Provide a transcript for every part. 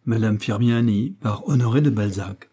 Madame Firmiani par Honoré de Balzac.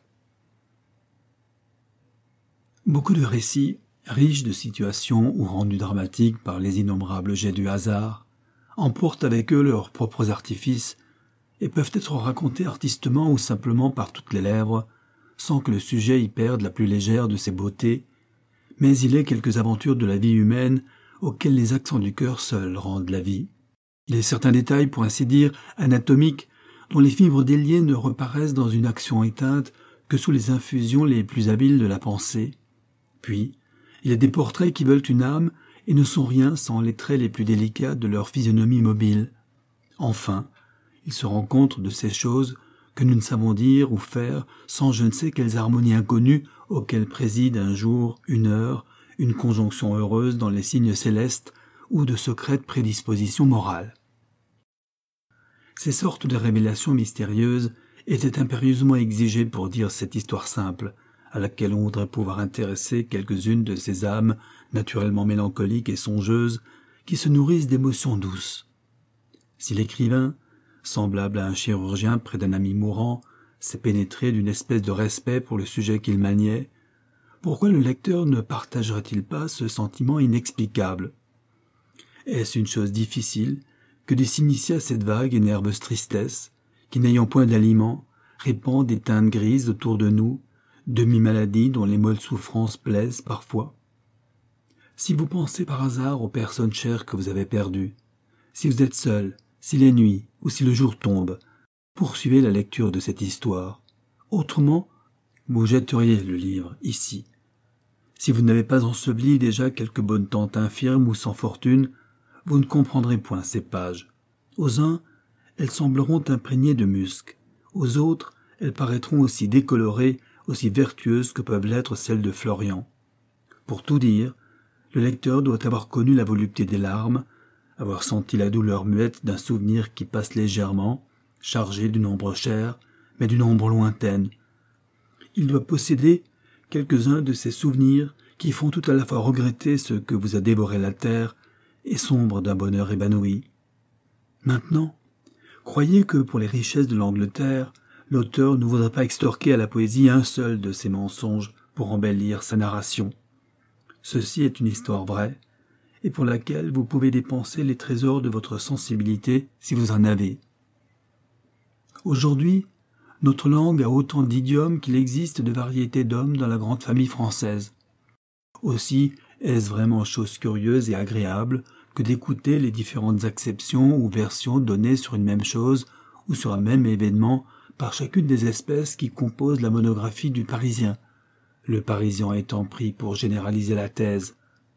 Beaucoup de récits, riches de situations ou rendus dramatiques par les innombrables jets du hasard, emportent avec eux leurs propres artifices et peuvent être racontés artistement ou simplement par toutes les lèvres, sans que le sujet y perde la plus légère de ses beautés, mais il est quelques aventures de la vie humaine auxquelles les accents du cœur seuls rendent la vie. Il est certains détails, pour ainsi dire, anatomiques, dont les fibres déliées ne reparaissent dans une action éteinte que sous les infusions les plus habiles de la pensée. Puis, il est des portraits qui veulent une âme et ne sont rien sans les traits les plus délicats de leur physionomie mobile. Enfin, il se rencontre de ces choses que nous ne savons dire ou faire sans je ne sais quelles harmonies inconnues auxquelles préside un jour, une heure, une conjonction heureuse dans les signes célestes ou de secrètes prédispositions morales. Ces sortes de révélations mystérieuses étaient impérieusement exigées pour dire cette histoire simple, à laquelle on voudrait pouvoir intéresser quelques-unes de ces âmes naturellement mélancoliques et songeuses qui se nourrissent d'émotions douces. Si l'écrivain, semblable à un chirurgien près d'un ami mourant, s'est pénétré d'une espèce de respect pour le sujet qu'il maniait, pourquoi le lecteur ne partagerait-il pas ce sentiment inexplicable ? Est-ce une chose difficile que de s'initier à cette vague et nerveuse tristesse, qui, n'ayant point d'aliment, répand des teintes grises autour de nous, demi-maladies dont les molles souffrances plaisent parfois. Si vous pensez par hasard aux personnes chères que vous avez perdues, si vous êtes seul, s'il est nuit ou si le jour tombe, poursuivez la lecture de cette histoire. Autrement, vous jetteriez le livre ici. Si vous n'avez pas enseveli déjà quelque bonne tante infirme ou sans fortune, vous ne comprendrez point ces pages. Aux uns, elles sembleront imprégnées de musc. Aux autres, elles paraîtront aussi décolorées, aussi vertueuses que peuvent l'être celles de Florian. Pour tout dire, le lecteur doit avoir connu la volupté des larmes, avoir senti la douleur muette d'un souvenir qui passe légèrement, chargé d'une ombre chère, mais d'une ombre lointaine. Il doit posséder quelques-uns de ces souvenirs qui font tout à la fois regretter ce que vous a dévoré la terre et sombre d'un bonheur évanoui. Maintenant, croyez que pour les richesses de l'Angleterre, l'auteur ne voudrait pas extorquer à la poésie un seul de ses mensonges pour embellir sa narration. Ceci est une histoire vraie, et pour laquelle vous pouvez dépenser les trésors de votre sensibilité si vous en avez. Aujourd'hui, notre langue a autant d'idiomes qu'il existe de variétés d'hommes dans la grande famille française. Aussi, est-ce vraiment chose curieuse et agréable que d'écouter les différentes acceptions ou versions données sur une même chose ou sur un même événement par chacune des espèces qui composent la monographie du Parisien, le Parisien étant pris pour généraliser la thèse.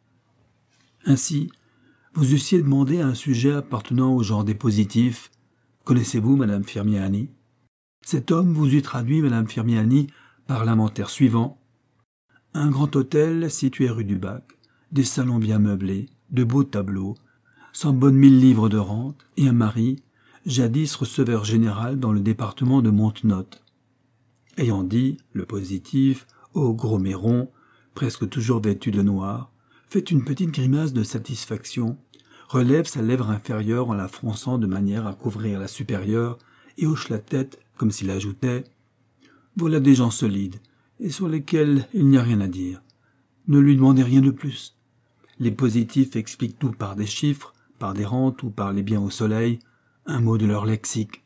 Ainsi, vous eussiez demandé à un sujet appartenant au genre des positifs « Connaissez-vous Madame Firmiani ?» Cet homme vous eût traduit Madame Firmiani par l'inventaire suivant: un grand hôtel situé rue du Bac, des salons bien meublés, de beaux tableaux, 100 bonnes 1000 livres de rente, et un mari, jadis receveur général dans le département de Montenotte. Ayant dit, le positif, au gros méron, presque toujours vêtu de noir, fait une petite grimace de satisfaction, relève sa lèvre inférieure en la fronçant de manière à couvrir la supérieure, et hoche la tête comme s'il ajoutait « Voilà des gens solides, et sur lesquels il n'y a rien à dire. Ne lui demandez rien de plus. Les positifs expliquent tout par des chiffres, par des rentes ou par les biens au soleil, un mot de leur lexique.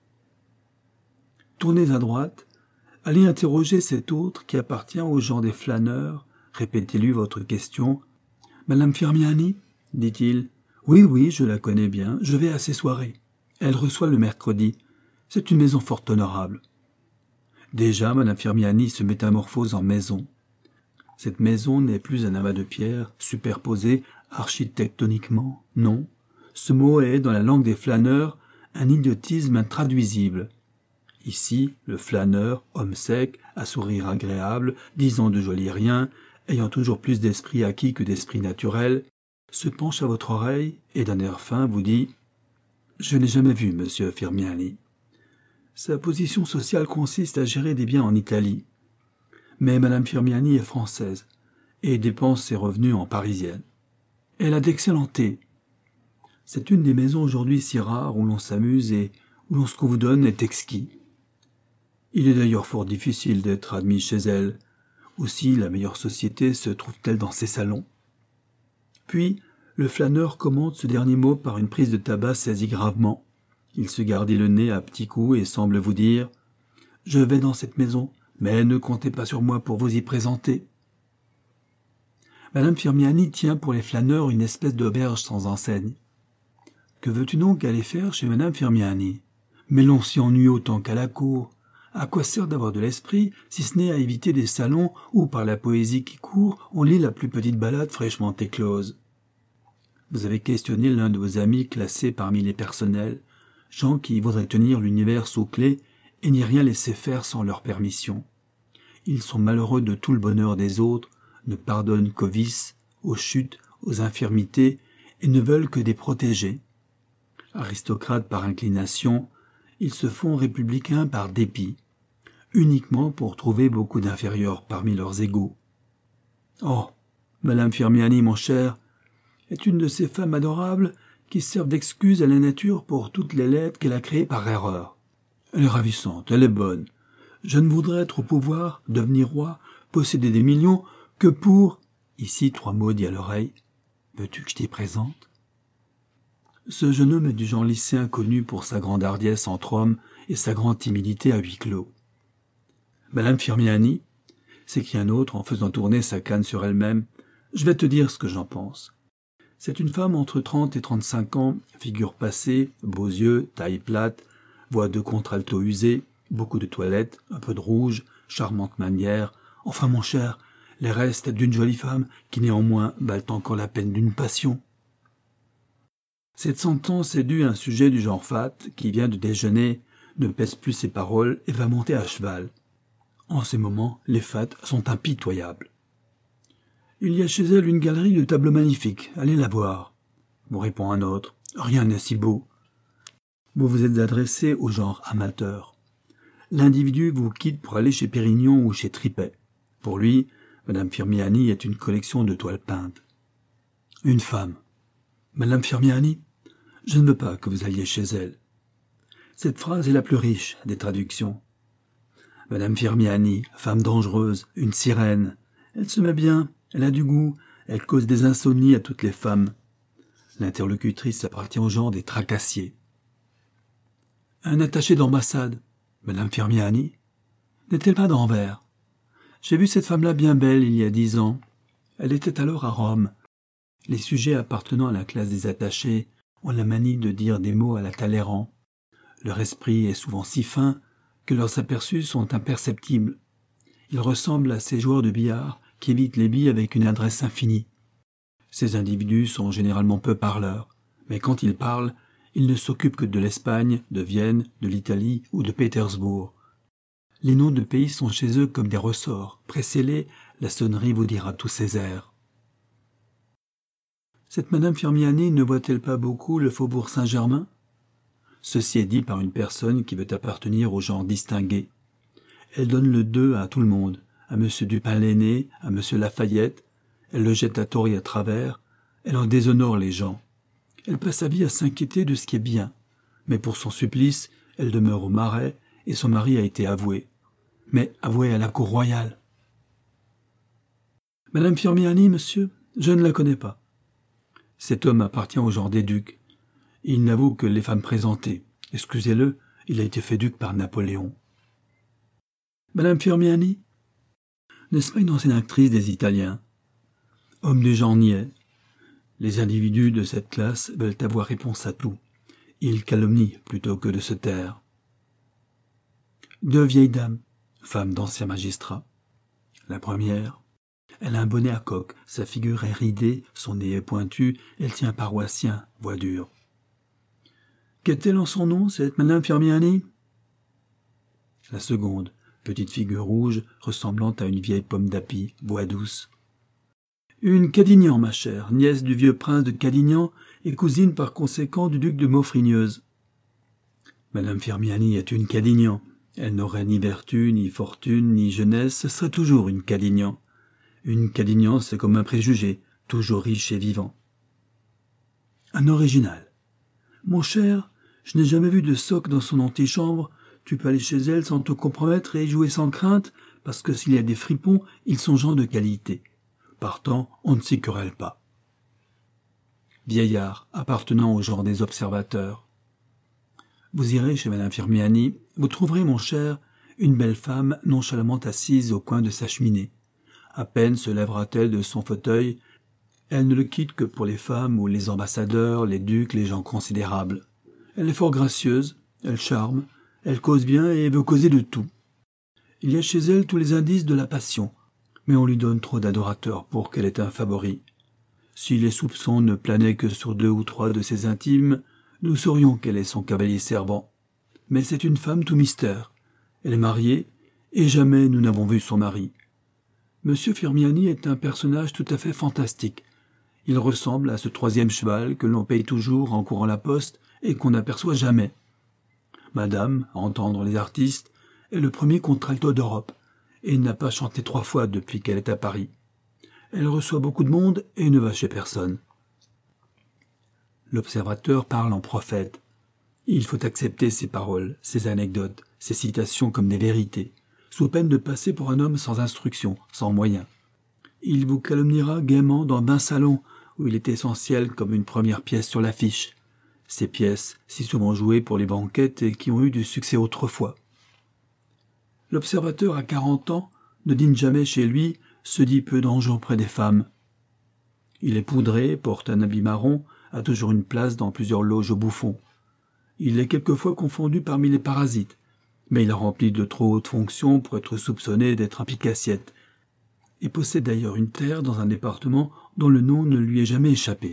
Tournez à droite, allez interroger cet autre qui appartient au genre des flâneurs, répétez-lui votre question. « Madame Firmiani ?» dit-il. « Oui, oui, je la connais bien, je vais à ses soirées. Elle reçoit le mercredi. C'est une maison fort honorable. » Déjà, Madame Firmiani se métamorphose en maison. Cette maison n'est plus un amas de pierres superposées architectoniquement, non. Ce mot est, dans la langue des flâneurs, un idiotisme intraduisible. Ici, le flâneur, homme sec, à sourire agréable, disant de jolis riens, ayant toujours plus d'esprit acquis que d'esprit naturel, se penche à votre oreille et d'un air fin vous dit « Je n'ai jamais vu Monsieur Firmiani. » Sa position sociale consiste à gérer des biens en Italie. Mais Madame Firmiani est française et dépense ses revenus en parisienne. Elle a d'excellents thés. C'est une des maisons aujourd'hui si rares où l'on s'amuse et où ce qu'on vous donne est exquis. Il est d'ailleurs fort difficile d'être admis chez elle. Aussi, la meilleure société se trouve-t-elle dans ses salons. Puis, le flâneur commente ce dernier mot par une prise de tabac saisie gravement. Il se gardit le nez à petits coups et semble vous dire « Je vais dans cette maison, mais ne comptez pas sur moi pour vous y présenter. » Madame Firmiani tient pour les flâneurs une espèce d'auberge sans enseigne. « Que veux-tu donc aller faire chez Madame Firmiani ? Mais l'on s'y ennuie autant qu'à la cour. À quoi sert d'avoir de l'esprit, si ce n'est à éviter des salons où, par la poésie qui court, on lit la plus petite ballade fraîchement éclose. » Vous avez questionné l'un de vos amis classés parmi les personnels, gens qui voudraient tenir l'univers sous clé et n'y rien laisser faire sans leur permission. Ils sont malheureux de tout le bonheur des autres, ne pardonnent qu'aux vices, aux chutes, aux infirmités, et ne veulent que des protégés. Aristocrates par inclination, ils se font républicains par dépit, uniquement pour trouver beaucoup d'inférieurs parmi leurs égaux. Oh, Madame Firmiani, mon cher, est une de ces femmes adorables qui servent d'excuse à la nature pour toutes les lettres qu'elle a créées par erreur. Elle est ravissante, elle est bonne. Je ne voudrais être au pouvoir, devenir roi, posséder des millions, que pour... Ici, 3 mots dits à l'oreille. Veux-tu que je t'y présente ? Ce jeune homme est du genre lycéen connu pour sa grande hardiesse entre hommes et sa grande timidité à huis clos. Madame Firmiani, s'écrie un autre en faisant tourner sa canne sur elle-même, je vais te dire ce que j'en pense. C'est une femme entre 30 et 35 ans, figure passée, beaux yeux, taille plate, voix de contralto usée, beaucoup de toilette, un peu de rouge, charmante manière. Enfin, mon cher, les restes d'une jolie femme qui néanmoins valent encore la peine d'une passion. Cette sentence est due à un sujet du genre fat qui vient de déjeuner, ne pèse plus ses paroles et va monter à cheval. En ces moments, les fats sont impitoyables. Il y a chez elle une galerie de tableaux magnifiques, allez la voir. Vous répond un autre, rien n'est si beau. Vous vous êtes adressé au genre amateur. L'individu vous quitte pour aller chez Pérignon ou chez Tripet. Pour lui, Madame Firmiani est une collection de toiles peintes. Une femme. Madame Firmiani, je ne veux pas que vous alliez chez elle. Cette phrase est la plus riche des traductions. Madame Firmiani, femme dangereuse, une sirène. Elle se met bien, elle a du goût, elle cause des insomnies à toutes les femmes. L'interlocutrice appartient au genre des tracassiers. Un attaché d'ambassade, Madame Firmiani, n'est-elle pas d'Anvers? J'ai vu cette femme-là bien belle il y a 10 ans. Elle était alors à Rome. Les sujets appartenant à la classe des attachés ont la manie de dire des mots à la Talleyrand. Leur esprit est souvent si fin que leurs aperçus sont imperceptibles. Ils ressemblent à ces joueurs de billard qui évitent les billes avec une adresse infinie. Ces individus sont généralement peu parleurs, mais quand ils parlent, ils ne s'occupent que de l'Espagne, de Vienne, de l'Italie ou de Pétersbourg. Les noms de pays sont chez eux comme des ressorts. Pressez-les, la sonnerie vous dira tous ces airs. Cette Madame Firmiani ne voit-elle pas beaucoup le faubourg Saint-Germain? Ceci est dit par une personne qui veut appartenir au genre distingué. Elle donne le deux à tout le monde, à M. Dupin-L'aîné, à M. Lafayette. Elle le jette à tort et à travers. Elle en déshonore les gens. Elle passe sa vie à s'inquiéter de ce qui est bien. Mais pour son supplice, elle demeure au Marais et son mari a été avoué. Mais avoué à la cour royale. Madame Firmiani, monsieur, je ne la connais pas. Cet homme appartient au genre des ducs. Il n'avoue que les femmes présentées. Excusez-le, il a été fait duc par Napoléon. Madame Firmiani, n'est-ce pas une ancienne actrice des Italiens? Homme du genre niais. Les individus de cette classe veulent avoir réponse à tout. Ils calomnient plutôt que de se taire. 2 vieilles dames, femmes d'anciens magistrats. La première, elle a un bonnet à coque, sa figure est ridée, son nez est pointu, elle tient un paroissien, voix dure. Qu'a-t-elle en son nom, cette Madame Firmiani? La seconde, petite figure rouge, ressemblant à une vieille pomme d'api, voix douce. Une Cadignan, ma chère, nièce du vieux prince de Cadignan et cousine par conséquent du duc de Maufrigneuse. Madame Firmiani est une Cadignan. Elle n'aurait ni vertu, ni fortune, ni jeunesse, ce serait toujours une Cadignan. Une Cadignan, c'est comme un préjugé, toujours riche et vivant. Un original. Mon cher, Je n'ai jamais vu de soque dans son antichambre. Tu peux aller chez elle sans te compromettre et y jouer sans crainte, parce que s'il y a des fripons, ils sont gens de qualité. Partant, on ne s'y querelle pas. Vieillard, appartenant au genre des observateurs. Vous irez chez Madame Firmiani, vous trouverez, mon cher, une belle femme nonchalamment assise au coin de sa cheminée. À peine se lèvera-t-elle de son fauteuil, elle ne le quitte que pour les femmes ou les ambassadeurs, les ducs, les gens considérables. Elle est fort gracieuse, elle charme, elle cause bien et veut causer de tout. Il y a chez elle tous les indices de la passion, mais on lui donne trop d'adorateurs pour qu'elle ait un favori. Si les soupçons ne planaient que sur 2 ou 3 de ses intimes, nous saurions quel est son cavalier servant. Mais c'est une femme tout mystère. Elle est mariée, et jamais nous n'avons vu son mari. Monsieur Firmiani est un personnage tout à fait fantastique. Il ressemble à ce 3e cheval que l'on paye toujours en courant la poste et qu'on n'aperçoit jamais. Madame, à entendre les artistes, est le premier contralto d'Europe, et n'a pas chanté 3 fois depuis qu'elle est à Paris. Elle reçoit beaucoup de monde et ne va chez personne. L'observateur parle en prophète. Il faut accepter ses paroles, ses anecdotes, ses citations comme des vérités, sous peine de passer pour un homme sans instruction, sans moyens. Il vous calomniera gaiement dans 20 salons où il est essentiel comme une première pièce sur l'affiche. Ces pièces, si souvent jouées pour les banquettes et qui ont eu du succès autrefois. L'observateur à 40 ans ne dîne jamais chez lui, se dit peu d'enjeux auprès des femmes. Il est poudré, porte un habit marron, a toujours une place dans plusieurs loges au bouffon. Il est quelquefois confondu parmi les parasites, mais il a rempli de trop hautes fonctions pour être soupçonné d'être un pique-assiette, et possède d'ailleurs une terre dans un département dont le nom ne lui est jamais échappé.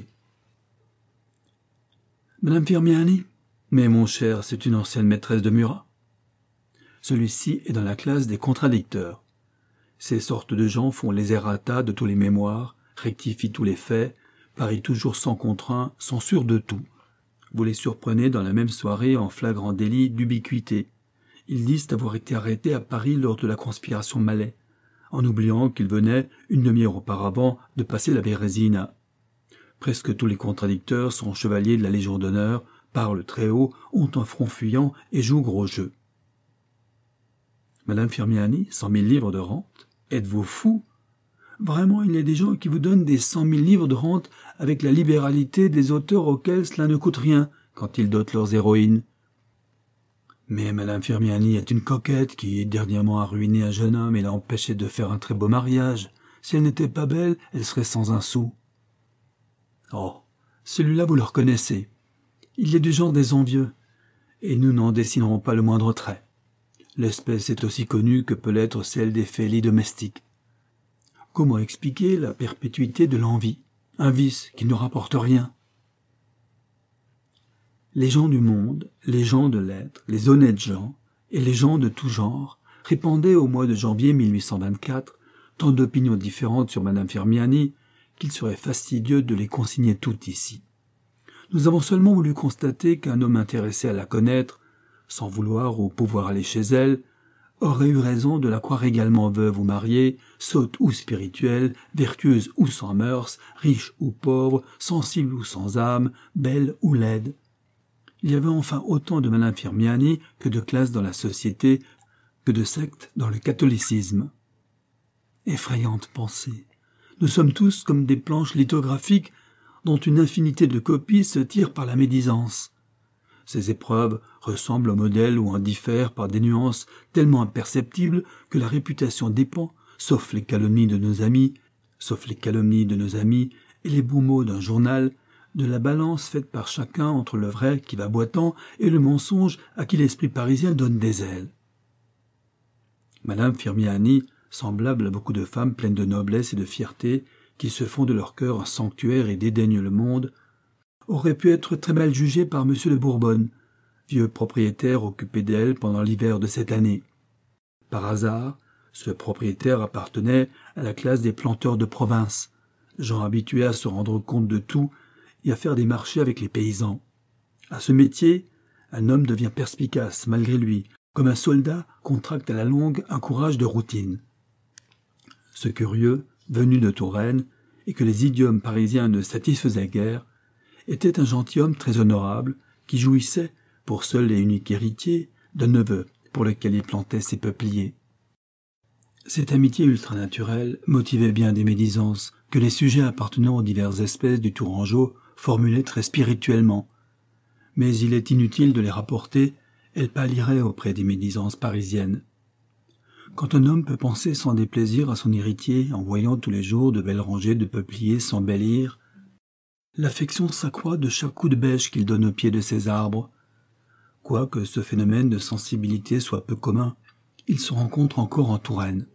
Madame Firmiani? Mais mon cher, c'est une ancienne maîtresse de Murat. Celui-ci est dans la classe des contradicteurs. Ces sortes de gens font les errata de tous les mémoires, rectifient tous les faits, parient toujours sans contraint, sont sûrs de tout. Vous les surprenez dans la même soirée en flagrant délit d'ubiquité. Ils disent avoir été arrêtés à Paris lors de la conspiration Mallet, en oubliant qu'ils venaient, une demi-heure auparavant, de passer la Bérésina. Presque tous les contradicteurs sont chevaliers de la Légion d'honneur, parlent très haut, ont un front fuyant et jouent gros jeu. Madame Firmiani, 100 000 livres de rente? Êtes-vous fou? Vraiment, il y a des gens qui vous donnent des 100 000 livres de rente avec la libéralité des auteurs auxquels cela ne coûte rien quand ils dotent leurs héroïnes. Mais Madame Firmiani est une coquette qui, dernièrement, a ruiné un jeune homme et l'a empêché de faire un très beau mariage. Si elle n'était pas belle, elle serait sans un sou. Oh, celui-là vous le reconnaissez. Il y a du genre des envieux, et nous n'en dessinerons pas le moindre trait. L'espèce est aussi connue que peut l'être celle des félis domestiques. Comment expliquer la perpétuité de l'envie, un vice qui ne rapporte rien? Les gens du monde, les gens de lettres, les honnêtes gens, et les gens de tout genre, répandaient au mois de janvier 1824 tant d'opinions différentes sur Madame Firmiani qu'il serait fastidieux de les consigner toutes ici. Nous avons seulement voulu constater qu'un homme intéressé à la connaître, sans vouloir ou pouvoir aller chez elle, aurait eu raison de la croire également veuve ou mariée, sotte ou spirituelle, vertueuse ou sans mœurs, riche ou pauvre, sensible ou sans âme, belle ou laide. Il y avait enfin autant de Madame Firmiani que de classes dans la société, que de sectes dans le catholicisme. Effrayante pensée. Nous sommes tous comme des planches lithographiques dont une infinité de copies se tirent par la médisance. Ces épreuves ressemblent au modèle ou en diffèrent par des nuances tellement imperceptibles que la réputation dépend, sauf les calomnies de nos amis et les bons mots d'un journal, de la balance faite par chacun entre le vrai qui va boitant et le mensonge à qui l'esprit parisien donne des ailes. Madame Firmiani, semblable à beaucoup de femmes pleines de noblesse et de fierté, qui se font de leur cœur un sanctuaire et dédaignent le monde, aurait pu être très mal jugée par M. de Bourbonne, vieux propriétaire occupé d'elle pendant l'hiver de cette année. Par hasard, ce propriétaire appartenait à la classe des planteurs de province, gens habitués à se rendre compte de tout et à faire des marchés avec les paysans. À ce métier, un homme devient perspicace malgré lui, comme un soldat contracte à la longue un courage de routine. Ce curieux, venu de Touraine, et que les idiomes parisiens ne satisfaisaient guère, était un gentilhomme très honorable, qui jouissait, pour seul et unique héritier d'un neveu pour lequel il plantait ses peupliers. Cette amitié ultranaturelle motivait bien des médisances que les sujets appartenant aux diverses espèces du Tourangeau formulaient très spirituellement. Mais il est inutile de les rapporter, elles pâliraient auprès des médisances parisiennes. Quand un homme peut penser sans déplaisir à son héritier en voyant tous les jours de belles rangées de peupliers s'embellir, l'affection s'accroît de chaque coup de bêche qu'il donne au pied de ces arbres. Quoique ce phénomène de sensibilité soit peu commun, il se rencontre encore en Touraine.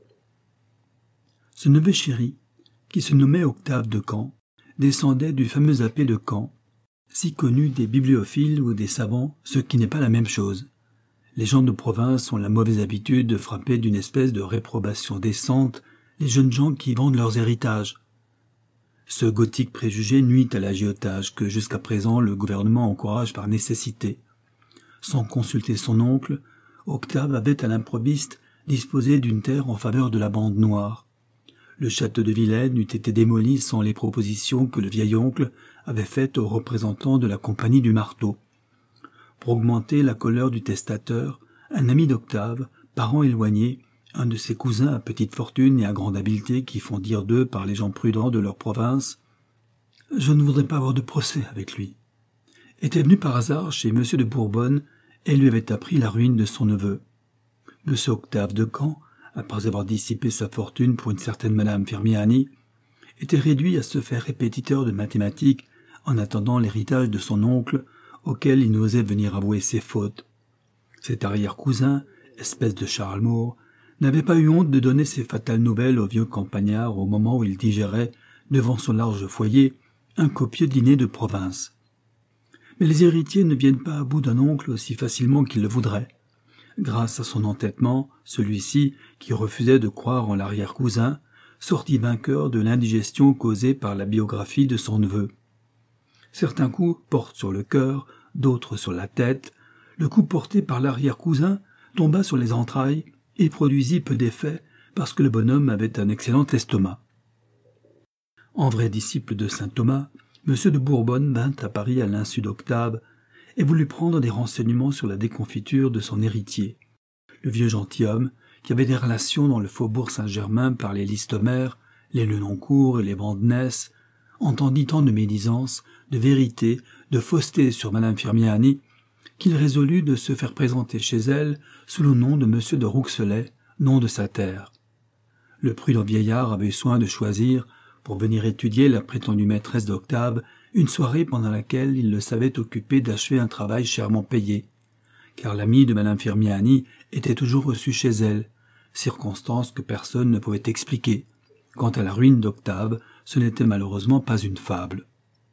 Ce neveu chéri, qui se nommait Octave de Camp, descendait du fameux Appé de Camp, si connu des bibliophiles ou des savants, ce qui n'est pas la même chose. Les gens de province ont la mauvaise habitude de frapper d'une espèce de réprobation décente les jeunes gens qui vendent leurs héritages. Ce gothique préjugé nuit à l'agiotage que jusqu'à présent le gouvernement encourage par nécessité. Sans consulter son oncle, Octave avait à l'improviste disposé d'une terre en faveur de la bande noire. Le château de Vilaine eût été démoli sans les propositions que le vieil oncle avait faites aux représentants de la compagnie du Marteau. Pour augmenter la colère du testateur, un ami d'Octave, parent éloigné, un de ses cousins à petite fortune et à grande habileté qui font dire d'eux par les gens prudents de leur province, « Je ne voudrais pas avoir de procès avec lui », était venu par hasard chez M. de Bourbonne et lui avait appris la ruine de son neveu. M. Octave de Camp, après avoir dissipé sa fortune pour une certaine Madame Firmiani, était réduit à se faire répétiteur de mathématiques en attendant l'héritage de son oncle, auquel il n'osait venir avouer ses fautes. Cet arrière-cousin, espèce de Charles Moore, n'avait pas eu honte de donner ces fatales nouvelles au vieux campagnard au moment où il digérait, devant son large foyer, un copieux dîner de province. Mais les héritiers ne viennent pas à bout d'un oncle aussi facilement qu'ils le voudraient. Grâce à son entêtement, celui-ci, qui refusait de croire en l'arrière-cousin, sortit vainqueur de l'indigestion causée par la biographie de son neveu. Certains coups portent sur le cœur, d'autres sur la tête. Le coup porté par l'arrière-cousin tomba sur les entrailles et produisit peu d'effet parce que le bonhomme avait un excellent estomac. En vrai disciple de saint Thomas, M. de Bourbonne vint à Paris à l'insu d'Octave et voulut prendre des renseignements sur la déconfiture de son héritier. Le vieux gentilhomme, qui avait des relations dans le faubourg Saint-Germain par les Listomère, les Lenoncourt et les Vandenesse, entendit tant de médisances, de vérités, de faussetés sur Madame Firmiani, qu'il résolut de se faire présenter chez elle sous le nom de M. de Rouxelet, nom de sa terre. Le prudent vieillard avait eu soin de choisir, pour venir étudier la prétendue maîtresse d'Octave, une soirée pendant laquelle il le savait occupé d'achever un travail chèrement payé, car l'ami de Madame Firmiani était toujours reçu chez elle, circonstance que personne ne pouvait expliquer. Quant à la ruine d'Octave, ce n'était malheureusement pas une fable.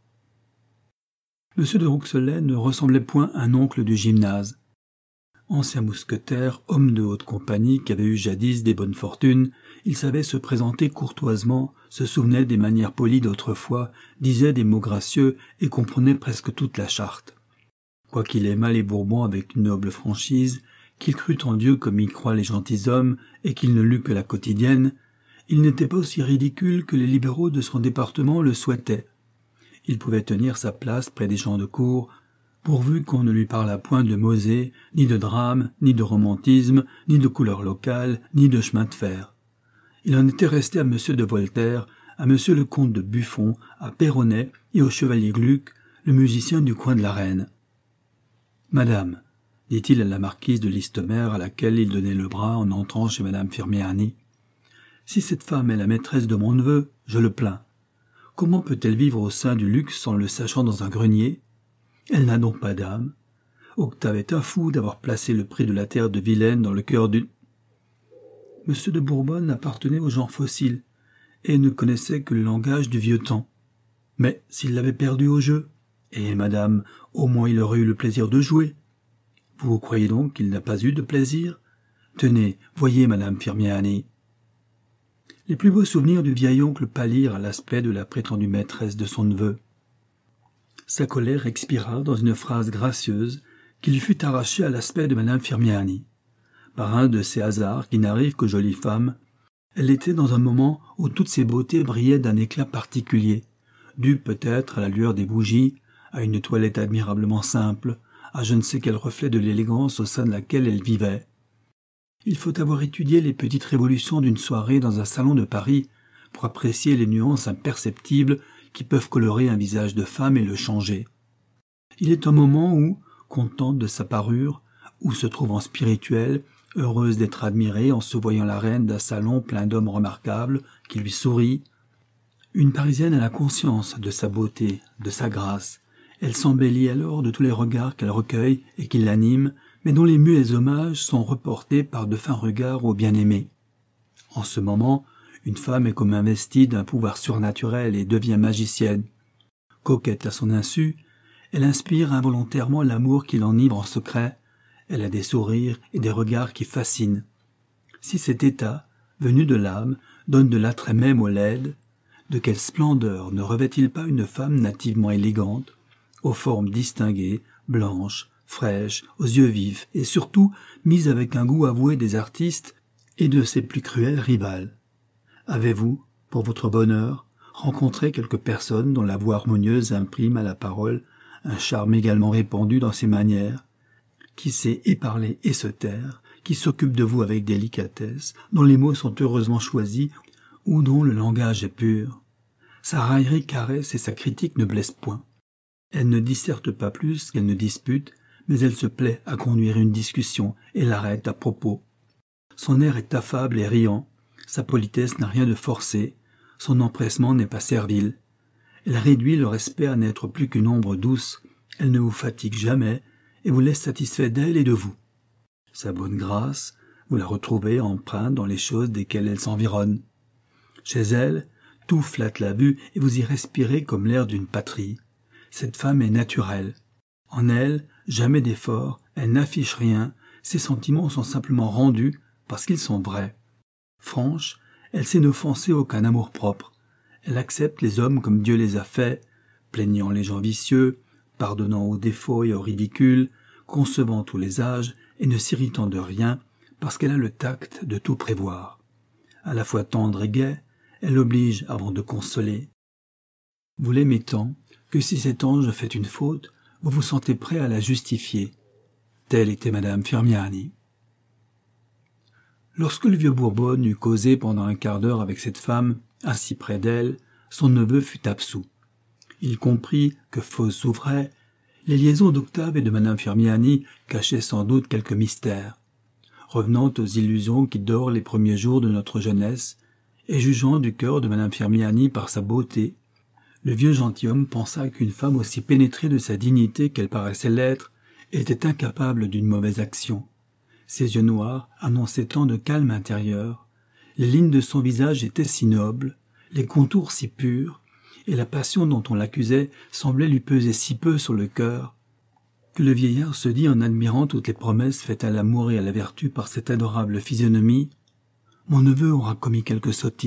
M. de Rouxelet ne ressemblait point à un oncle du gymnase. Ancien mousquetaire, homme de haute compagnie qui avait eu jadis des bonnes fortunes, il savait se présenter courtoisement, se souvenait des manières polies d'autrefois, disait des mots gracieux et comprenait presque toute la charte. Quoiqu'il aimât les Bourbons avec une noble franchise, qu'il crût en Dieu comme y croient les gentilshommes et qu'il ne lût que la quotidienne, il n'était pas aussi ridicule que les libéraux de son département le souhaitaient. Il pouvait tenir sa place près des gens de cour, pourvu qu'on ne lui parlât point de Mosée, ni de drame, ni de romantisme, ni de couleur locale, ni de chemin de fer. Il en était resté à M. de Voltaire, à M. le comte de Buffon, à Perronnet et au chevalier Gluck, le musicien du coin de la Reine. « Madame, dit-il à la marquise de Listomère à laquelle il donnait le bras en entrant chez Madame Firmiani, si cette femme est la maîtresse de mon neveu, je le plains. Comment peut-elle vivre au sein du luxe en le sachant dans un grenier? Elle n'a donc pas d'âme. Octave est un fou d'avoir placé le prix de la terre de Vilaine dans le cœur d'une... » M. de Bourbonne appartenait au genre fossile et ne connaissait que le langage du vieux temps. Mais s'il l'avait perdu au jeu, et madame, au moins il aurait eu le plaisir de jouer. Vous croyez donc qu'il n'a pas eu de plaisir? Tenez, voyez madame Firmiani. Les plus beaux souvenirs du vieil oncle pâlirent à l'aspect de la prétendue maîtresse de son neveu. Sa colère expira dans une phrase gracieuse qui lui fut arrachée à l'aspect de madame Firmiani. Par un de ces hasards qui n'arrivent qu'aux jolies femmes, elle était dans un moment où toutes ses beautés brillaient d'un éclat particulier, dû peut-être à la lueur des bougies, à une toilette admirablement simple, à je ne sais quel reflet de l'élégance au sein de laquelle elle vivait. Il faut avoir étudié les petites révolutions d'une soirée dans un salon de Paris pour apprécier les nuances imperceptibles qui peuvent colorer un visage de femme et le changer. Il est un moment où, contente de sa parure, ou se trouvant spirituelle, heureuse d'être admirée en se voyant la reine d'un salon plein d'hommes remarquables qui lui sourient, une Parisienne a la conscience de sa beauté, de sa grâce. Elle s'embellit alors de tous les regards qu'elle recueille et qui l'animent, mais dont les muets hommages sont reportés par de fins regards au bien-aimé. En ce moment, une femme est comme investie d'un pouvoir surnaturel et devient magicienne. Coquette à son insu, elle inspire involontairement l'amour qui l'enivre en secret. Elle a des sourires et des regards qui fascinent. Si cet état, venu de l'âme, donne de l'attrait même aux laides, de quelle splendeur ne revêt-il pas une femme nativement élégante, aux formes distinguées, blanches, fraîches, aux yeux vifs, et surtout mise avec un goût avoué des artistes et de ses plus cruelles rivales. Avez-vous, pour votre bonheur, rencontré quelque personne dont la voix harmonieuse imprime à la parole un charme également répandu dans ses manières, qui sait et parler et se taire, qui s'occupe de vous avec délicatesse, dont les mots sont heureusement choisis ou dont le langage est pur? Sa raillerie caresse et sa critique ne blesse point. Elle ne disserte pas plus qu'elle ne dispute, mais elle se plaît à conduire une discussion et l'arrête à propos. Son air est affable et riant, sa politesse n'a rien de forcé, son empressement n'est pas servile. Elle réduit le respect à n'être plus qu'une ombre douce, elle ne vous fatigue jamais et vous laisse satisfait d'elle et de vous. Sa bonne grâce, vous la retrouvez empreinte dans les choses desquelles elle s'environne. Chez elle, tout flatte la vue et vous y respirez comme l'air d'une patrie. Cette femme est naturelle. En elle, jamais d'effort, elle n'affiche rien, ses sentiments sont simplement rendus parce qu'ils sont vrais. Franche, elle sait n'offenser aucun amour-propre. Elle accepte les hommes comme Dieu les a faits, plaignant les gens vicieux, pardonnant aux défauts et aux ridicules, concevant tous les âges et ne s'irritant de rien parce qu'elle a le tact de tout prévoir. À la fois tendre et gaie, elle oblige avant de consoler. Vous l'aimez tant que si cet ange fait une faute, vous vous sentez prêt à la justifier. Telle était Madame Firmiani. Lorsque le vieux Bourbonne eut causé pendant un quart d'heure avec cette femme, assis près d'elle, son neveu fut absous. Il comprit que, fausse ou vraie, les liaisons d'Octave et de Madame Firmiani cachaient sans doute quelque mystère. Revenant aux illusions qui dorent les premiers jours de notre jeunesse, et jugeant du cœur de Madame Firmiani par sa beauté, le vieux gentilhomme pensa qu'une femme aussi pénétrée de sa dignité qu'elle paraissait l'être était incapable d'une mauvaise action. Ses yeux noirs annonçaient tant de calme intérieur, les lignes de son visage étaient si nobles, les contours si purs, et la passion dont on l'accusait semblait lui peser si peu sur le cœur, que le vieillard se dit en admirant toutes les promesses faites à l'amour et à la vertu par cette adorable physionomie: « Mon neveu aura commis quelque sottise. »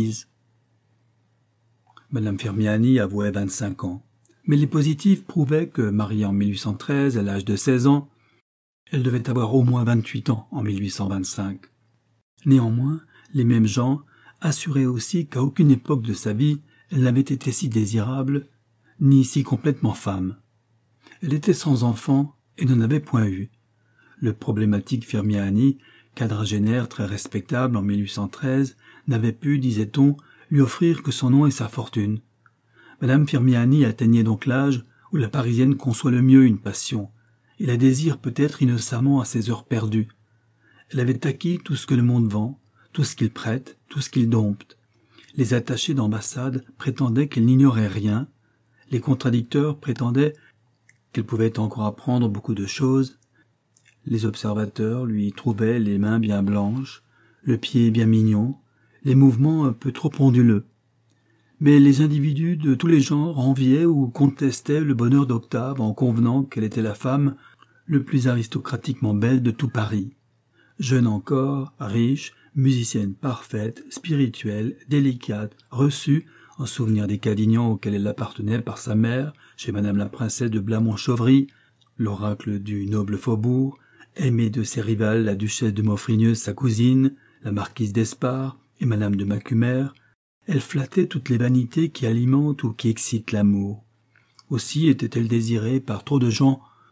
Madame Firmiani avouait 25 ans, mais les positifs prouvaient que, mariée en 1813 à l'âge de 16 ans, elle devait avoir au moins 28 ans en 1825. Néanmoins, les mêmes gens assuraient aussi qu'à aucune époque de sa vie elle n'avait été si désirable, ni si complètement femme. Elle était sans enfant et n'en avait point eu. Le problématique Firmiani, quadragénaire très respectable en 1813, n'avait pu, disait-on, lui offrir que son nom et sa fortune. Madame Firmiani atteignait donc l'âge où la Parisienne conçoit le mieux une passion, et la désire peut-être innocemment à ses heures perdues. Elle avait acquis tout ce que le monde vend, tout ce qu'il prête, tout ce qu'il dompte. Les attachés d'ambassade prétendaient qu'elle n'ignorait rien, les contradicteurs prétendaient qu'elle pouvait encore apprendre beaucoup de choses, les observateurs lui trouvaient les mains bien blanches, le pied bien mignon, les mouvements un peu trop onduleux. Mais les individus de tous les genres enviaient ou contestaient le bonheur d'Octave en convenant qu'elle était la femme le plus aristocratiquement belle de tout Paris. Jeune encore, riche, musicienne parfaite, spirituelle, délicate, reçue, en souvenir des Cadignan auxquels elle appartenait par sa mère, chez Madame la Princesse de Blamont-Chauvry, l'oracle du noble faubourg, aimée de ses rivales la duchesse de Maufrigneuse, sa cousine, la marquise d'Espard et Madame de Macumer, elle flattait toutes les vanités qui alimentent ou qui excitent l'amour. Aussi était-elle désirée par trop de gens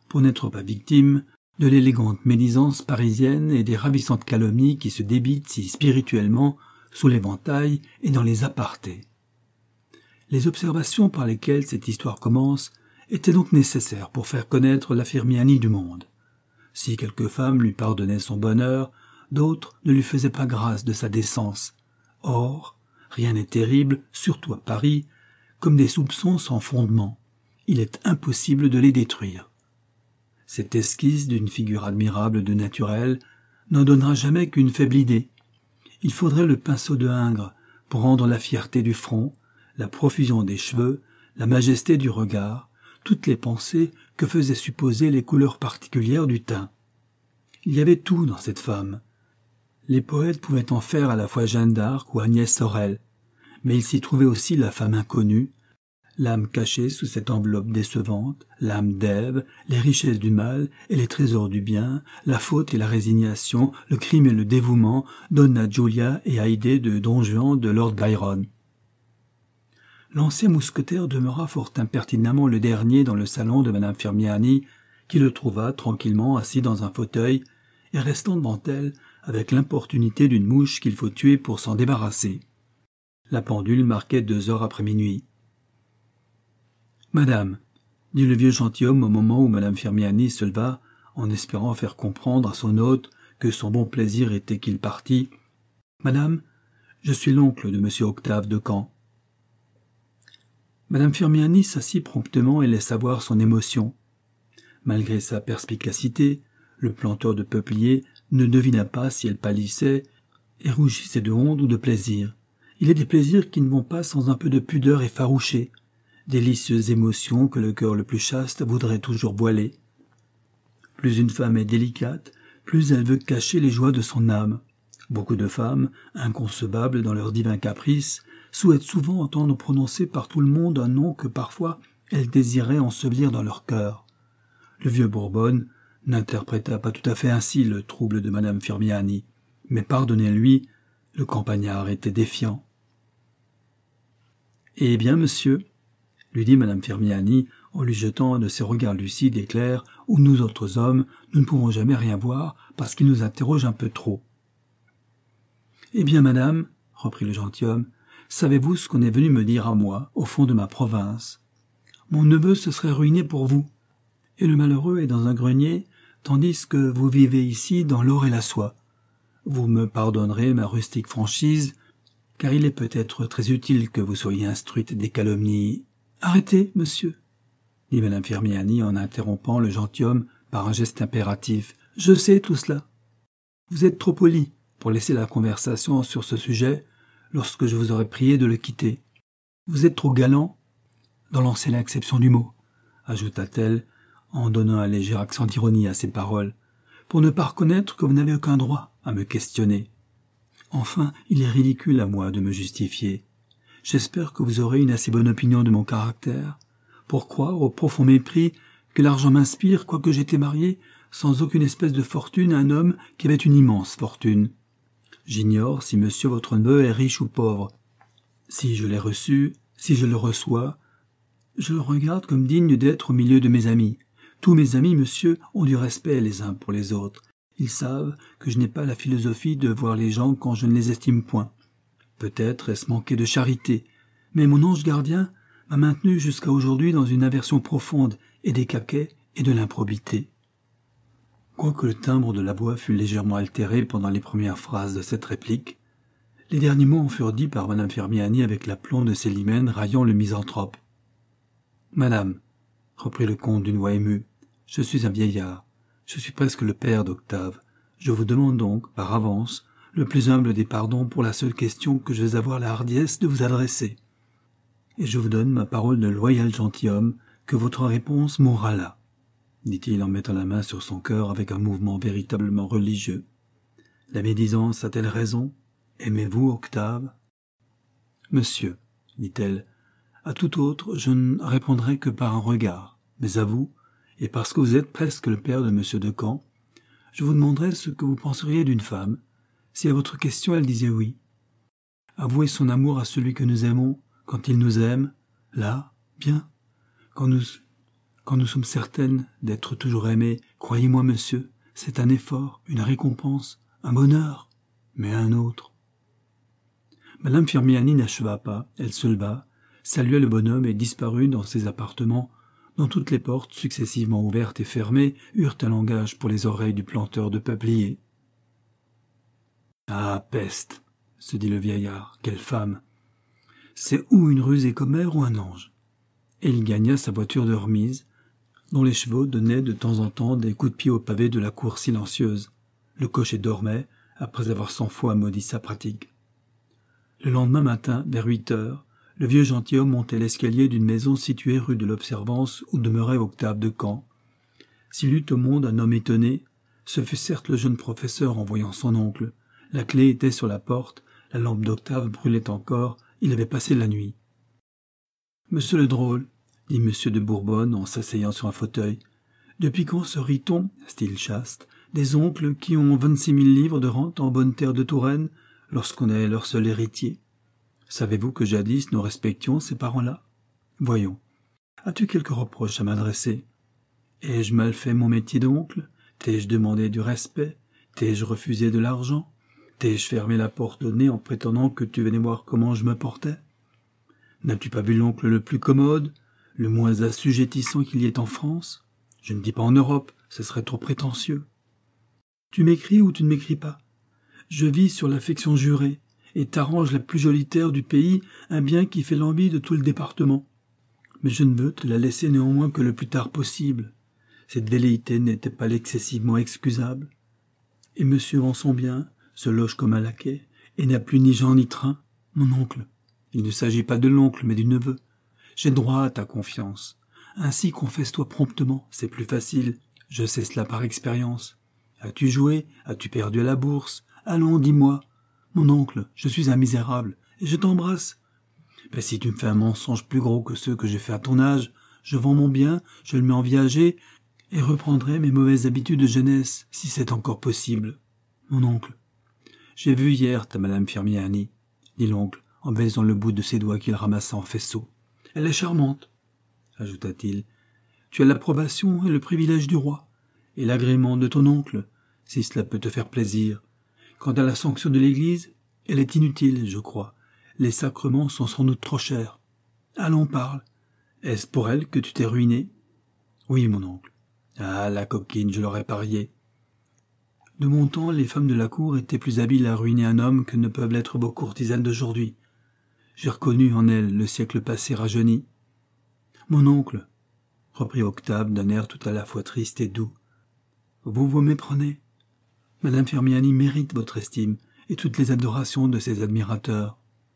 pour n'être pas victime de l'élégante médisance parisienne et des ravissantes calomnies qui se débitent si spirituellement sous l'éventail et dans les apartés. Les observations par lesquelles cette histoire commence étaient donc nécessaires pour faire connaître la Firmiani du monde. Si quelques femmes lui pardonnaient son bonheur, d'autres ne lui faisaient pas grâce de sa décence. Or, rien n'est terrible, surtout à Paris, comme des soupçons sans fondement. Il est impossible de les détruire. Cette esquisse d'une figure admirable de naturel n'en donnera jamais qu'une faible idée. Il faudrait le pinceau de Ingres pour rendre la fierté du front, la profusion des cheveux, la majesté du regard, toutes les pensées que faisaient supposer les couleurs particulières du teint. Il y avait tout dans cette femme. Les poètes pouvaient en faire à la fois Jeanne d'Arc ou Agnès Sorel, mais il s'y trouvait aussi la femme inconnue, l'âme cachée sous cette enveloppe décevante, l'âme d'Ève, les richesses du mal et les trésors du bien, la faute et la résignation, le crime et le dévouement, Donna Giulia et Haydée de Don Juan de Lord Byron. L'ancien mousquetaire demeura fort impertinemment le dernier dans le salon de Madame Firmiani, qui le trouva tranquillement assis dans un fauteuil et restant devant elle avec l'importunité d'une mouche qu'il faut tuer pour s'en débarrasser. La pendule marquait 2 heures après minuit. « Madame, » dit le vieux gentilhomme au moment où Madame Firmiani se leva, en espérant faire comprendre à son hôte que son bon plaisir était qu'il partît. « Madame, je suis l'oncle de Monsieur Octave de Camps. » Madame Firmiani s'assit promptement et laissa voir son émotion. Malgré sa perspicacité, le planteur de peupliers ne devina pas si elle pâlissait et rougissait de honte ou de plaisir. Il est des plaisirs qui ne vont pas sans un peu de pudeur effarouchée, délicieuses émotions que le cœur le plus chaste voudrait toujours voiler. Plus une femme est délicate, plus elle veut cacher les joies de son âme. Beaucoup de femmes, inconcevables dans leurs divins caprices, souhaitent souvent entendre prononcer par tout le monde un nom que parfois elles désiraient ensevelir dans leur cœur. Le vieux Bourbonne n'interpréta pas tout à fait ainsi le trouble de Madame Firmiani, mais pardonnez-lui, le campagnard était défiant. « Eh bien, monsieur, » lui dit Madame Firmiani en lui jetant un de ces regards lucides et clairs où nous autres hommes, nous ne pouvons jamais rien voir parce qu'ils nous interrogent un peu trop. « Eh bien, madame, reprit le gentilhomme, savez-vous ce qu'on est venu me dire à moi, au fond de ma province? Mon neveu se serait ruiné pour vous, et le malheureux est dans un grenier, tandis que vous vivez ici dans l'or et la soie. Vous me pardonnerez ma rustique franchise, car il est peut-être très utile que vous soyez instruite des calomnies. Arrêtez, monsieur, dit Madame Firmiani en interrompant le gentilhomme par un geste impératif. Je sais tout cela. Vous êtes trop poli pour laisser la conversation sur ce sujet lorsque je vous aurais prié de le quitter. Vous êtes trop galant, dans l'ancienne acception du mot, ajouta-t-elle en donnant un léger accent d'ironie à ses paroles, pour ne pas reconnaître que vous n'avez aucun droit à me questionner. Enfin, il est ridicule à moi de me justifier. J'espère que vous aurez une assez bonne opinion de mon caractère, pour croire au profond mépris que l'argent m'inspire, quoique j'étais marié, sans aucune espèce de fortune, à un homme qui avait une immense fortune. J'ignore si monsieur votre neveu est riche ou pauvre. Si je l'ai reçu, si je le reçois, je le regarde comme digne d'être au milieu de mes amis. Tous mes amis, monsieur, ont du respect les uns pour les autres. Ils savent que je n'ai pas la philosophie de voir les gens quand je ne les estime point. Peut-être est-ce manquer de charité, mais mon ange gardien m'a maintenu jusqu'à aujourd'hui dans une aversion profonde et des caquets et de l'improbité. Quoique le timbre de la voix fût légèrement altéré pendant les premières phrases de cette réplique, les derniers mots en furent dits par Madame Firmiani avec l'aplomb de Célimène raillant le misanthrope. « Madame, » reprit le comte d'une voix émue, « je suis un vieillard, je suis presque le père d'Octave. Je vous demande donc, par avance, le plus humble des pardons pour la seule question que je vais avoir la hardiesse de vous adresser. Et je vous donne ma parole de loyal gentilhomme que votre réponse mourra là, » dit-il en mettant la main sur son cœur avec un mouvement véritablement religieux. « La médisance a-t-elle raison? Aimez-vous Octave? » « Monsieur, dit-elle, à tout autre je ne répondrai que par un regard, mais à vous, et parce que vous êtes presque le père de monsieur de Camps, je vous demanderai ce que vous penseriez d'une femme, si à votre question elle disait oui. Avouer son amour à celui que nous aimons, quand il nous aime, là, bien, quand Quand nous sommes certaines d'être toujours aimées, croyez-moi, monsieur, c'est un effort, une récompense, un bonheur, mais un autre. Madame Firmiani n'acheva pas, elle se leva, salua le bonhomme et disparut dans ses appartements, dont toutes les portes, successivement ouvertes et fermées, eurent un langage pour les oreilles du planteur de peupliers. « Ah, peste !» se dit le vieillard, « quelle femme ! C'est ou une rusée commère ou un ange. » Et il gagna sa voiture de remise, dont les chevaux donnaient de temps en temps des coups de pied au pavé de la cour silencieuse. Le cocher dormait, après avoir 100 fois maudit sa pratique. Le lendemain matin, vers 8 heures, le vieux gentilhomme montait l'escalier d'une maison située rue de l'Observance où demeurait Octave de Camps. S'il eut au monde un homme étonné, ce fut certes le jeune professeur en voyant son oncle. La clé était sur la porte, la lampe d'Octave brûlait encore, il avait passé la nuit. « Monsieur le drôle, » dit monsieur de Bourbonne en s'asseyant sur un fauteuil, « depuis quand se rit-on, style chaste, des oncles qui ont 26 000 livres de rente en bonne terre de Touraine, lorsqu'on est leur seul héritier? Savez-vous que jadis nous respections ces parents-là? Voyons, as-tu quelques reproches à m'adresser? Ai-je mal fait mon métier d'oncle? T'ai-je demandé du respect? T'ai-je refusé de l'argent? T'ai-je fermé la porte au nez en prétendant que tu venais voir comment je me portais? N'as-tu pas vu l'oncle le plus commode, le moins assujettissant qu'il y ait en France? Je ne dis pas en Europe, ce serait trop prétentieux. Tu m'écris ou tu ne m'écris pas? Je vis sur l'affection jurée, et t'arrange la plus jolie terre du pays, un bien qui fait l'envie de tout le département. Mais je ne veux te la laisser néanmoins que le plus tard possible. Cette velléité n'était pas l'excessivement excusable. Et monsieur vend son bien, se loge comme un laquais, et n'a plus ni gens ni train, mon oncle. Il ne s'agit pas de l'oncle, mais du neveu. J'ai droit à ta confiance. Ainsi confesse-toi promptement, c'est plus facile. Je sais cela par expérience. As-tu joué? As-tu perdu à la bourse? Allons, dis-moi. Mon oncle, je suis un misérable, et je t'embrasse. Mais si tu me fais un mensonge plus gros que ceux que j'ai fait à ton âge, je vends mon bien, je le mets en viager, et reprendrai mes mauvaises habitudes de jeunesse, si c'est encore possible. Mon oncle. J'ai vu hier ta madame Firmiani, dit l'oncle, en baisant le bout de ses doigts qu'il ramassa en faisceau. Elle est charmante, ajouta-t-il. Tu as l'approbation et le privilège du roi, et l'agrément de ton oncle, si cela peut te faire plaisir. Quant à la sanction de l'Église, elle est inutile, je crois. Les sacrements sont sans doute trop chers. Allons, parle. Est-ce pour elle que tu t'es ruiné? Oui, mon oncle. Ah, la coquine, je l'aurais parié. De mon temps, les femmes de la cour étaient plus habiles à ruiner un homme que ne peuvent l'être vos courtisanes d'aujourd'hui. J'ai reconnu en elle le siècle passé rajeuni. Mon oncle, reprit Octave d'un air tout à la fois triste et doux, vous vous méprenez. Madame Firmiani mérite votre estime et toutes les adorations de ses admirateurs.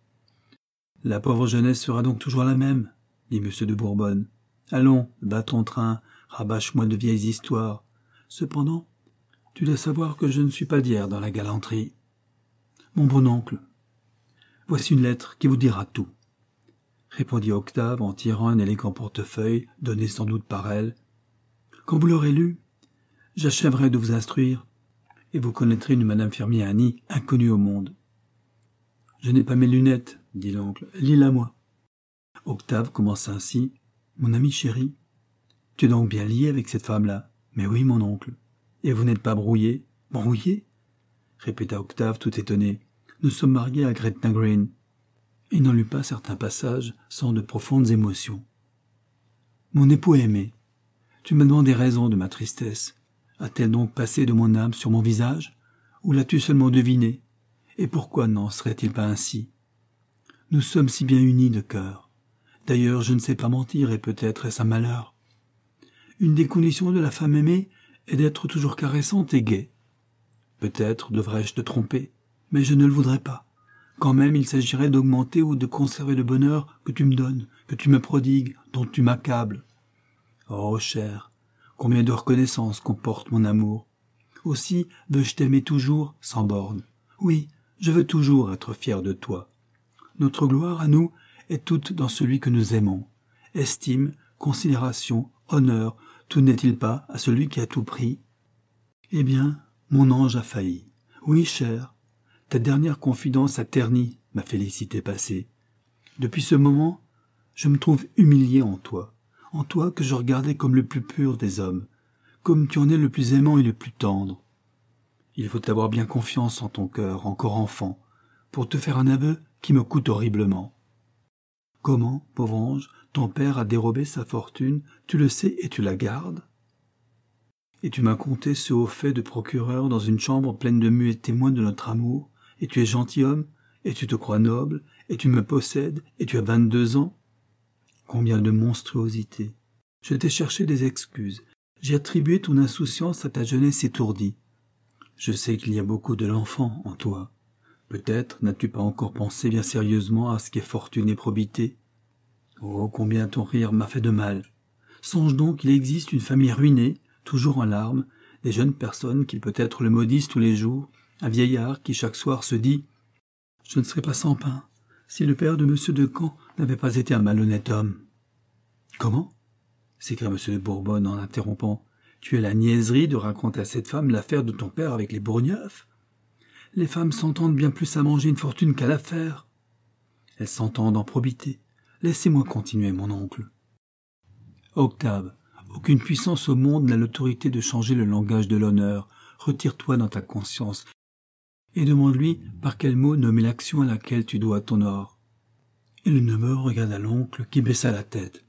La pauvre jeunesse sera donc toujours la même, dit monsieur de Bourbonne. Allons, bats ton train, rabâche-moi de vieilles histoires. Cependant, tu dois savoir que je ne suis pas d'hier dans la galanterie. Mon bon oncle, voici une lettre qui vous dira tout, répondit Octave en tirant un élégant portefeuille donné sans doute par elle. Quand vous l'aurez lu, j'achèverai de vous instruire, et vous connaîtrez une madame Firmiani inconnue au monde. Je n'ai pas mes lunettes, dit l'oncle. Lis-la moi. Octave commence ainsi. Mon ami chéri, tu es donc bien lié avec cette femme-là? Mais oui, mon oncle. Et vous n'êtes pas brouillé? Brouillé? Répéta Octave tout étonné. Nous sommes mariés à Gretna Green. Il n'en lut pas certains passages sans de profondes émotions. Mon époux aimé, tu m'as demandé raison de ma tristesse. A-t-elle donc passé de mon âme sur mon visage? Ou l'as-tu seulement deviné? Et pourquoi n'en serait-il pas ainsi? Nous sommes si bien unis de cœur. D'ailleurs, je ne sais pas mentir, et peut-être est-ce un malheur. Une des conditions de la femme aimée est d'être toujours caressante et gaie. Peut-être devrais-je te tromper, mais je ne le voudrais pas. Quand même, il s'agirait d'augmenter ou de conserver le bonheur que tu me donnes, que tu me prodigues, dont tu m'accables. Oh, cher, combien de reconnaissance comporte mon amour. Aussi veux-je t'aimer toujours, sans borne. Oui, je veux toujours être fier de toi. Notre gloire à nous est toute dans celui que nous aimons. Estime, considération, honneur, tout n'est-il pas à celui qui a tout pris? Eh bien, mon ange a failli. Oui, cher, ta dernière confidence a terni ma félicité passée. Depuis ce moment, je me trouve humilié en toi. en toi que je regardais comme le plus pur des hommes, comme tu en es le plus aimant et le plus tendre. Il faut avoir bien confiance en ton cœur, encore enfant, pour te faire un aveu qui me coûte horriblement. Comment, pauvre ange, ton père a dérobé sa fortune, tu le sais et tu la gardes? Et tu m'as conté ce haut fait de procureur dans une chambre pleine de muets témoins de notre amour, et tu es gentilhomme, et tu te crois noble, et tu me possèdes, et tu as 22 ans? Combien de monstruosités! Je t'ai cherché des excuses, j'ai attribué ton insouciance à ta jeunesse étourdie. Je sais qu'il y a beaucoup de l'enfant en toi. Peut-être n'as-tu pas encore pensé bien sérieusement à ce qu'est fortune et probité. Oh, combien ton rire m'a fait de mal. Songe donc qu'il existe une famille ruinée, toujours en larmes, des jeunes personnes qui peut-être le maudissent tous les jours, un vieillard qui chaque soir se dit « Je ne serais pas sans pain si le père de M. de Camp n'avait pas été un malhonnête homme. » Comment? S'écria M. de Bourbonne en interrompant. Tu as la niaiserie de raconter à cette femme l'affaire de ton père avec les Bourgneuf? Les femmes s'entendent bien plus à manger une fortune qu'à la faire. Elles s'entendent en probité. Laissez-moi continuer, mon oncle. Octave, aucune puissance au monde n'a l'autorité de changer le langage de l'honneur. Retire-toi dans ta conscience et demande-lui par quel mot nommer l'action à laquelle tu dois ton or. Et le neveu regarda l'oncle qui baissa la tête.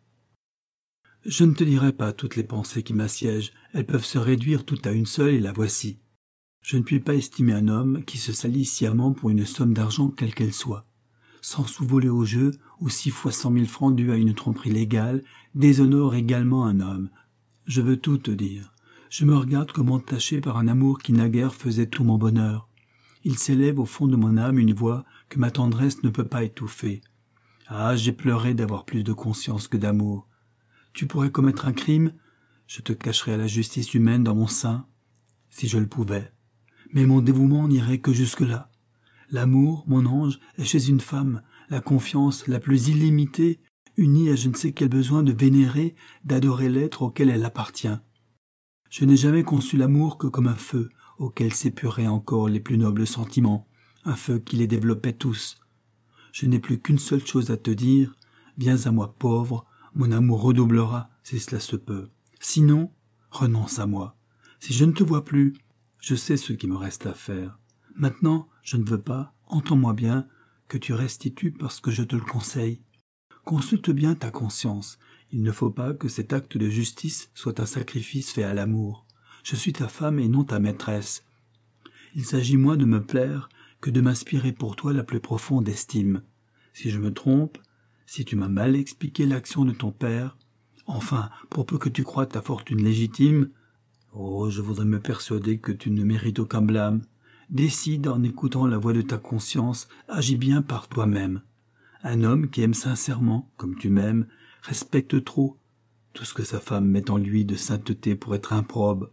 Je ne te dirai pas toutes les pensées qui m'assiègent, elles peuvent se réduire toutes à une seule et la voici. Je ne puis pas estimer un homme qui se salit sciemment pour une somme d'argent quelle qu'elle soit. 100 sous volés au jeu ou 6 fois 100 000 francs dus à une tromperie légale déshonore également un homme. Je veux tout te dire. Je me regarde comme entaché par un amour qui naguère faisait tout mon bonheur. Il s'élève au fond de mon âme une voix que ma tendresse ne peut pas étouffer. Ah, j'ai pleuré d'avoir plus de conscience que d'amour. Tu pourrais commettre un crime, je te cacherais à la justice humaine dans mon sein, si je le pouvais. Mais mon dévouement n'irait que jusque-là. L'amour, mon ange, est chez une femme, la confiance la plus illimitée, unie à je ne sais quel besoin de vénérer, d'adorer l'être auquel elle appartient. Je n'ai jamais conçu l'amour que comme un feu, auquel s'épuraient encore les plus nobles sentiments, un feu qui les développait tous. Je n'ai plus qu'une seule chose à te dire, viens à moi pauvre, mon amour redoublera, si cela se peut. Sinon, renonce à moi. Si je ne te vois plus, je sais ce qui me reste à faire. Maintenant, je ne veux pas, entends-moi bien, que tu restitues parce que je te le conseille. Consulte bien ta conscience. Il ne faut pas que cet acte de justice soit un sacrifice fait à l'amour. Je suis ta femme et non ta maîtresse. Il s'agit moins de me plaire que de m'inspirer pour toi la plus profonde estime. Si je me trompe, si tu m'as mal expliqué l'action de ton père, enfin, pour peu que tu croies ta fortune légitime, oh, je voudrais me persuader que tu ne mérites aucun blâme. Décide en écoutant la voix de ta conscience, agis bien par toi-même. Un homme qui aime sincèrement, comme tu m'aimes, respecte trop tout ce que sa femme met en lui de sainteté pour être improbe.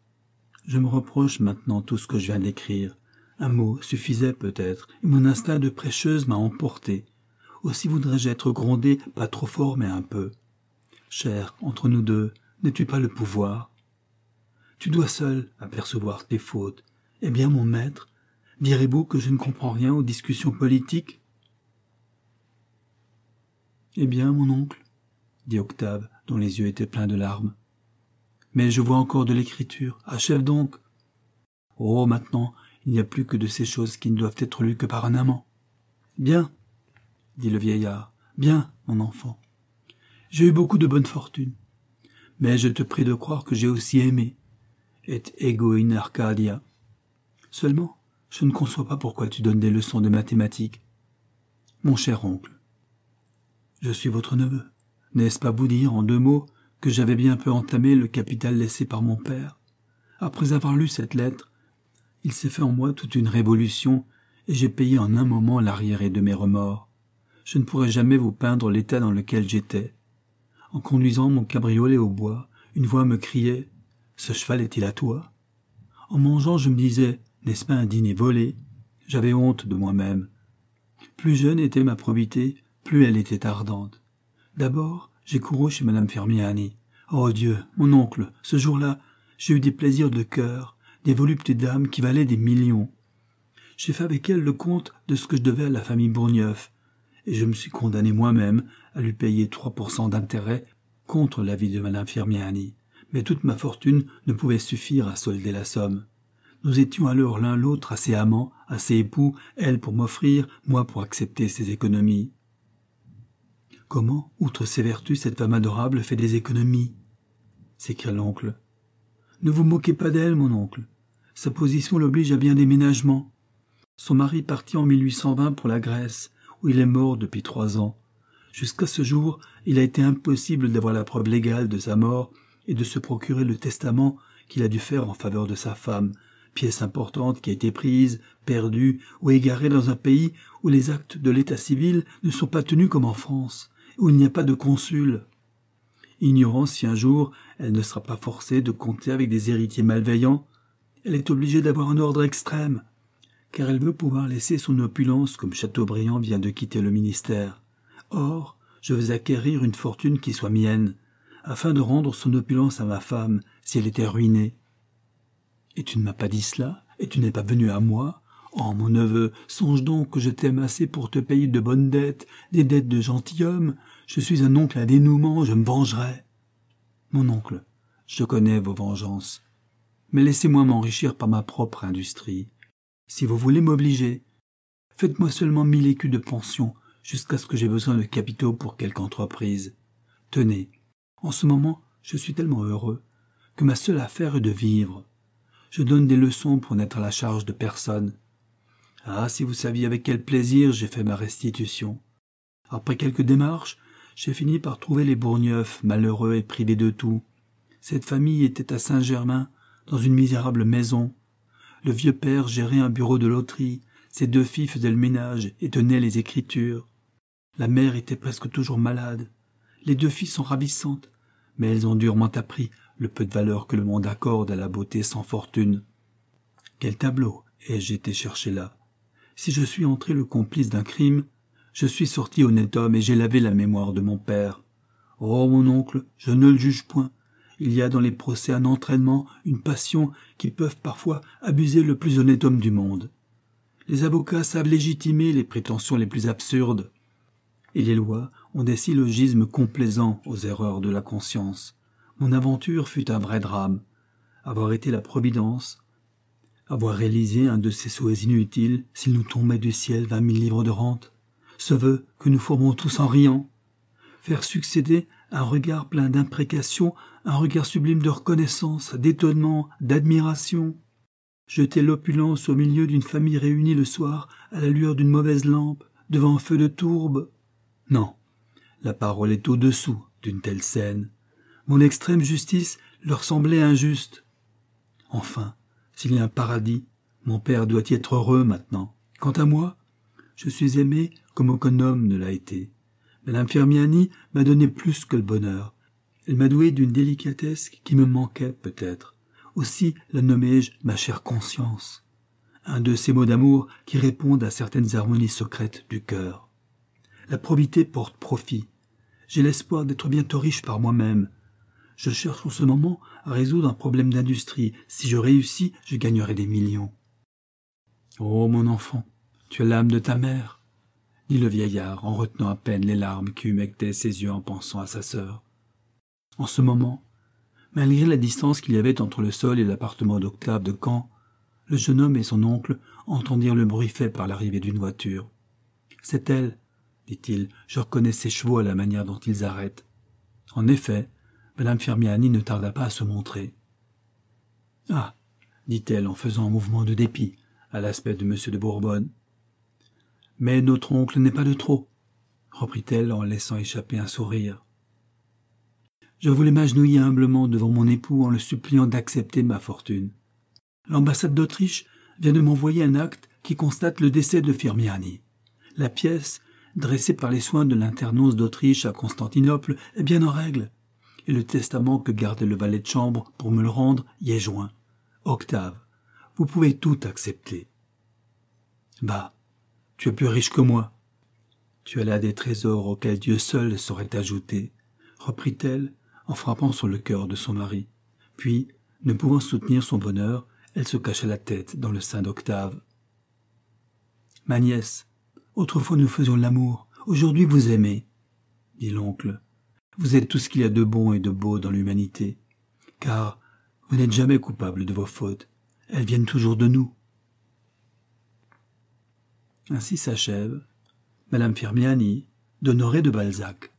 Je me reproche maintenant tout ce que je viens d'écrire. Un mot suffisait peut-être, et mon instinct de prêcheuse m'a emporté. Aussi voudrais-je être grondé, pas trop fort, mais un peu. Cher, entre nous deux, n'as-tu pas le pouvoir? Tu dois seul apercevoir tes fautes. Eh bien, mon maître, direz-vous que je ne comprends rien aux discussions politiques? Eh bien, mon oncle, dit Octave, dont les yeux étaient pleins de larmes. Mais je vois encore de l'écriture. Achève donc. Oh, maintenant, il n'y a plus que de ces choses qui ne doivent être lues que par un amant. Bien, dit le vieillard. Bien, mon enfant. J'ai eu beaucoup de bonne fortune. Mais je te prie de croire que j'ai aussi aimé. Et ego in Arcadia. Seulement, je ne conçois pas pourquoi tu donnes des leçons de mathématiques. Mon cher oncle, je suis votre neveu. N'est-ce pas vous dire, en 2 mots, que j'avais bien peu entamé le capital laissé par mon père? Après avoir lu cette lettre, il s'est fait en moi toute une révolution, et j'ai payé en un moment l'arriéré de mes remords. Je ne pourrai jamais vous peindre l'état dans lequel j'étais. En conduisant mon cabriolet au bois, une voix me criait « Ce cheval est-il à toi ?» En mangeant, je me disais « N'est-ce pas un dîner volé ?» J'avais honte de moi-même. Plus jeune était ma probité, plus elle était ardente. D'abord, j'ai couru chez Madame Firmiani. Oh Dieu, mon oncle, ce jour-là, j'ai eu des plaisirs de cœur, des voluptés d'âme qui valaient des millions. J'ai fait avec elle le compte de ce que je devais à la famille Bourgneuf, et je me suis condamné moi-même à lui payer 3% d'intérêt contre l'avis de madame Firmiani, mais toute ma fortune ne pouvait suffire à solder la somme. Nous étions alors l'un l'autre assez amants, assez époux, elle pour m'offrir, moi pour accepter ses économies. Comment, outre ses vertus, cette femme adorable fait des économies? S'écria l'oncle. Ne vous moquez pas d'elle, mon oncle. Sa position l'oblige à bien des ménagements. Son mari partit en 1820 pour la Grèce, où il est mort depuis 3 ans. Jusqu'à ce jour, il a été impossible d'avoir la preuve légale de sa mort et de se procurer le testament qu'il a dû faire en faveur de sa femme, pièce importante qui a été prise, perdue ou égarée dans un pays où les actes de l'état civil ne sont pas tenus comme en France, où il n'y a pas de consul. Ignorant si un jour elle ne sera pas forcée de compter avec des héritiers malveillants, elle est obligée d'avoir un ordre extrême, car elle veut pouvoir laisser son opulence comme Chateaubriand vient de quitter le ministère. Or, je veux acquérir une fortune qui soit mienne, afin de rendre son opulence à ma femme si elle était ruinée. Et tu ne m'as pas dit cela, et tu n'es pas venu à moi. Oh, mon neveu, songe donc que je t'aime assez pour te payer de bonnes dettes, des dettes de gentilhomme. Je suis un oncle à dénouement, je me vengerai. Mon oncle, je connais vos vengeances, mais laissez-moi m'enrichir par ma propre industrie. Si vous voulez m'obliger, faites-moi seulement 1000 écus de pension, jusqu'à ce que j'ai besoin de capitaux pour quelque entreprise. Tenez, en ce moment, je suis tellement heureux que ma seule affaire est de vivre. Je donne des leçons pour n'être à la charge de personne. Ah, si vous saviez avec quel plaisir j'ai fait ma restitution. Après quelques démarches, j'ai fini par trouver les Bourgneuf, malheureux et privés de tout. Cette famille était à Saint-Germain, dans une misérable maison. Le vieux père gérait un bureau de loterie, ses 2 filles faisaient le ménage et tenaient les écritures. La mère était presque toujours malade. Les 2 filles sont ravissantes, mais elles ont durement appris le peu de valeur que le monde accorde à la beauté sans fortune. Quel tableau ai-je été chercher là? Si je suis entré le complice d'un crime, je suis sorti honnête homme et j'ai lavé la mémoire de mon père. Oh, mon oncle, je ne le juge point. Il y a dans les procès un entraînement, une passion qui peuvent parfois abuser le plus honnête homme du monde. Les avocats savent légitimer les prétentions les plus absurdes. Et les lois ont des syllogismes complaisants aux erreurs de la conscience. Mon aventure fut un vrai drame. Avoir été la providence, avoir réalisé un de ces souhaits inutiles s'il nous tombait du ciel 20 000 livres de rente, ce vœu que nous formons tous en riant, faire succéder un regard plein d'imprécations, un regard sublime de reconnaissance, d'étonnement, d'admiration, jeter l'opulence au milieu d'une famille réunie le soir à la lueur d'une mauvaise lampe, devant un feu de tourbe. Non, la parole est au-dessous d'une telle scène. Mon extrême justice leur semblait injuste. Enfin, s'il y a un paradis, mon père doit y être heureux maintenant. Quant à moi, je suis aimé comme aucun homme ne l'a été. Madame Firmiani m'a donné plus que le bonheur. Elle m'a doué d'une délicatesse qui me manquait peut-être. Aussi la nommai-je ma chère conscience. Un de ces mots d'amour qui répondent à certaines harmonies secrètes du cœur. La probité porte profit. J'ai l'espoir d'être bientôt riche par moi-même. Je cherche en ce moment à résoudre un problème d'industrie. Si je réussis, je gagnerai des millions. Oh, mon enfant, tu as l'âme de ta mère, dit le vieillard en retenant à peine les larmes qui humectaient ses yeux en pensant à sa sœur. En ce moment, malgré la distance qu'il y avait entre le sol et l'appartement d'Octave de Caen, le jeune homme et son oncle entendirent le bruit fait par l'arrivée d'une voiture. « C'est elle, » dit-il, « je reconnais ses chevaux à la manière dont ils arrêtent. » En effet, madame Firmiani ne tarda pas à se montrer. « Ah !» dit-elle en faisant un mouvement de dépit à l'aspect de M. de Bourbonne. « Mais notre oncle n'est pas de trop, » reprit-elle en laissant échapper un sourire. « Je voulais m'agenouiller humblement devant mon époux en le suppliant d'accepter ma fortune. L'ambassade d'Autriche vient de m'envoyer un acte qui constate le décès de Firmiani. La pièce, dressée par les soins de l'internos d'Autriche à Constantinople, est bien en règle, et le testament que gardait le valet de chambre pour me le rendre y est joint. Octave, vous pouvez tout accepter. Bah, tu es plus riche que moi. Tu as là des trésors auxquels Dieu seul saurait ajouter, reprit-elle en frappant sur le cœur de son mari. Puis, ne pouvant soutenir son bonheur, elle se cacha la tête dans le sein d'Octave. « Ma nièce, autrefois nous faisions l'amour, aujourd'hui vous aimez, » dit l'oncle. Vous êtes tout ce qu'il y a de bon et de beau dans l'humanité, car vous n'êtes jamais coupable de vos fautes, elles viennent toujours de nous. » Ainsi s'achève Madame Firmiani d'Honoré de Balzac.